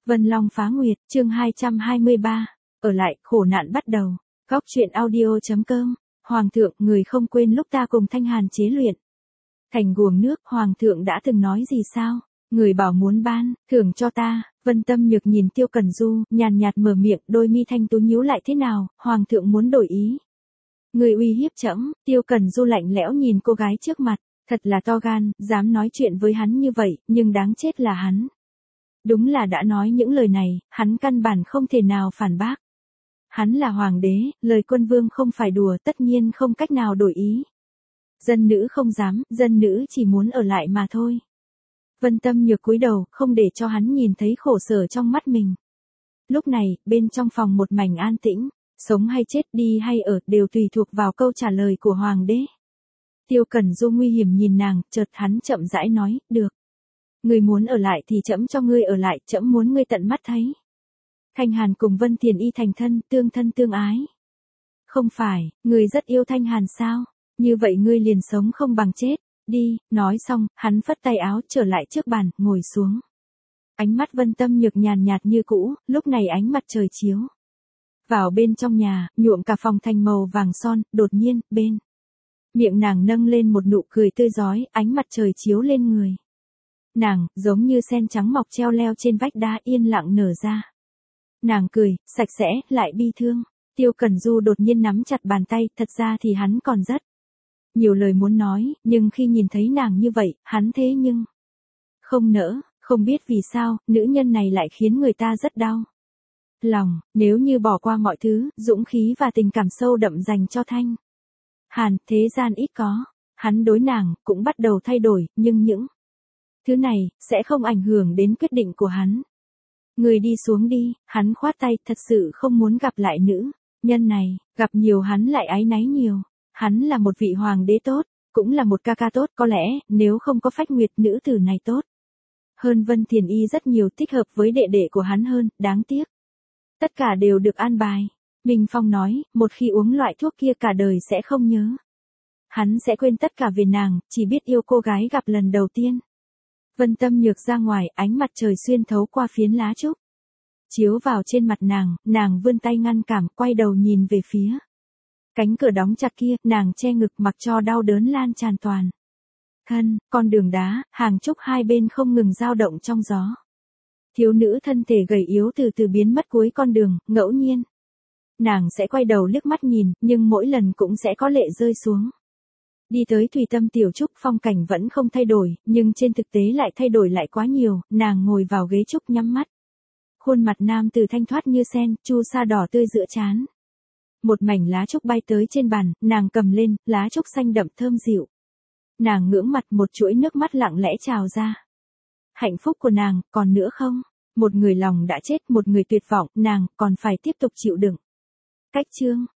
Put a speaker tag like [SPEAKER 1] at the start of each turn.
[SPEAKER 1] Vân Long Phá Nguyệt, chương 223. Ở lại, khổ nạn bắt đầu. Góc truyện audio.com. Hoàng thượng, người không quên lúc ta cùng Thanh Hàn chế luyện thành guồng nước, Hoàng thượng đã từng nói gì sao? Người bảo muốn ban thưởng cho ta. Vân Tâm Nhược nhìn Tiêu Cẩn Du, nhàn nhạt mở miệng, đôi mi thanh tú nhíu lại. Thế nào, Hoàng thượng muốn đổi ý? Người uy hiếp trẫm. Tiêu Cẩn Du lạnh lẽo nhìn cô gái trước mặt, thật là to gan, dám nói chuyện với hắn như vậy, nhưng đáng chết là hắn. Đúng là đã nói những lời này, hắn căn bản không thể nào phản bác. Hắn là hoàng đế, lời quân vương không phải đùa, tất nhiên không cách nào đổi ý. Dân nữ không dám, dân nữ chỉ muốn ở lại mà thôi. Vân Tâm Nhược cúi đầu, không để cho hắn nhìn thấy khổ sở trong mắt mình. Lúc này, bên trong phòng một mảnh an tĩnh, sống hay chết, đi hay ở, đều tùy thuộc vào câu trả lời của hoàng đế. Tiêu Cẩn Du nguy hiểm nhìn nàng, chợt hắn chậm rãi nói, được. Ngươi muốn ở lại thì trẫm cho ngươi ở lại, trẫm muốn ngươi tận mắt thấy Thanh Hàn cùng Vân Thiền Y thành thân tương ái. Không phải, ngươi rất yêu Thanh Hàn sao? Như vậy ngươi liền sống không bằng chết. Đi, nói xong, hắn phất tay áo trở lại trước bàn, ngồi xuống. Ánh mắt Vân Tâm Nhược nhàn nhạt như cũ, lúc này ánh mặt trời chiếu vào bên trong nhà, nhuộm cả phòng thành màu vàng son. Đột nhiên, bên miệng nàng nâng lên một nụ cười tươi rói, ánh mặt trời chiếu lên người nàng, giống như sen trắng mọc treo leo trên vách đá, yên lặng nở ra. Nàng cười, sạch sẽ, lại bi thương. Tiêu Cẩn Du đột nhiên nắm chặt bàn tay, thật ra thì hắn còn rất nhiều lời muốn nói, nhưng khi nhìn thấy nàng như vậy, hắn thế nhưng không nỡ. Không biết vì sao, nữ nhân này lại khiến người ta rất đau lòng. Nếu như bỏ qua mọi thứ, dũng khí và tình cảm sâu đậm dành cho Thanh Hàn, thế gian ít có. Hắn đối nàng cũng bắt đầu thay đổi, nhưng những thứ này sẽ không ảnh hưởng đến quyết định của hắn. Người đi xuống đi. Hắn khoát tay, thật sự không muốn gặp lại nữ nhân này. Gặp nhiều hắn lại áy náy nhiều. Hắn là một vị hoàng đế tốt, cũng là một ca ca tốt. Có lẽ, nếu không có Phách Nguyệt, nữ tử này tốt hơn Vân Thiền Y rất nhiều, thích hợp với đệ đệ của hắn hơn. Đáng tiếc, tất cả đều được an bài. Minh Phong nói, một khi uống loại thuốc kia cả đời sẽ không nhớ. Hắn sẽ quên tất cả về nàng, chỉ biết yêu cô gái gặp lần đầu tiên. Vân Tâm Nhược ra ngoài, ánh mặt trời xuyên thấu qua phiến lá trúc chiếu vào trên mặt nàng vươn tay ngăn cản, quay đầu nhìn về phía cánh cửa đóng chặt kia, nàng che ngực mặc cho đau đớn lan tràn toàn thân. Con đường đá, hàng trúc hai bên không ngừng dao động trong gió. Thiếu nữ thân thể gầy yếu từ từ biến mất cuối con đường. Ngẫu nhiên nàng sẽ quay đầu liếc mắt nhìn, nhưng mỗi lần cũng sẽ có lệ rơi xuống. Đi tới Thủy Tâm tiểu trúc, phong cảnh vẫn không thay đổi, nhưng trên thực tế lại thay đổi lại quá nhiều. Nàng ngồi vào ghế trúc nhắm mắt. Khuôn mặt nam tử thanh thoát như sen, chu sa đỏ tươi giữa trán. Một mảnh lá trúc bay tới trên bàn, nàng cầm lên, lá trúc xanh đậm thơm dịu. Nàng ngưỡng mặt, một chuỗi nước mắt lặng lẽ trào ra. Hạnh phúc của nàng, còn nữa không? Một người lòng đã chết, một người tuyệt vọng, nàng còn phải tiếp tục chịu đựng. Cách chương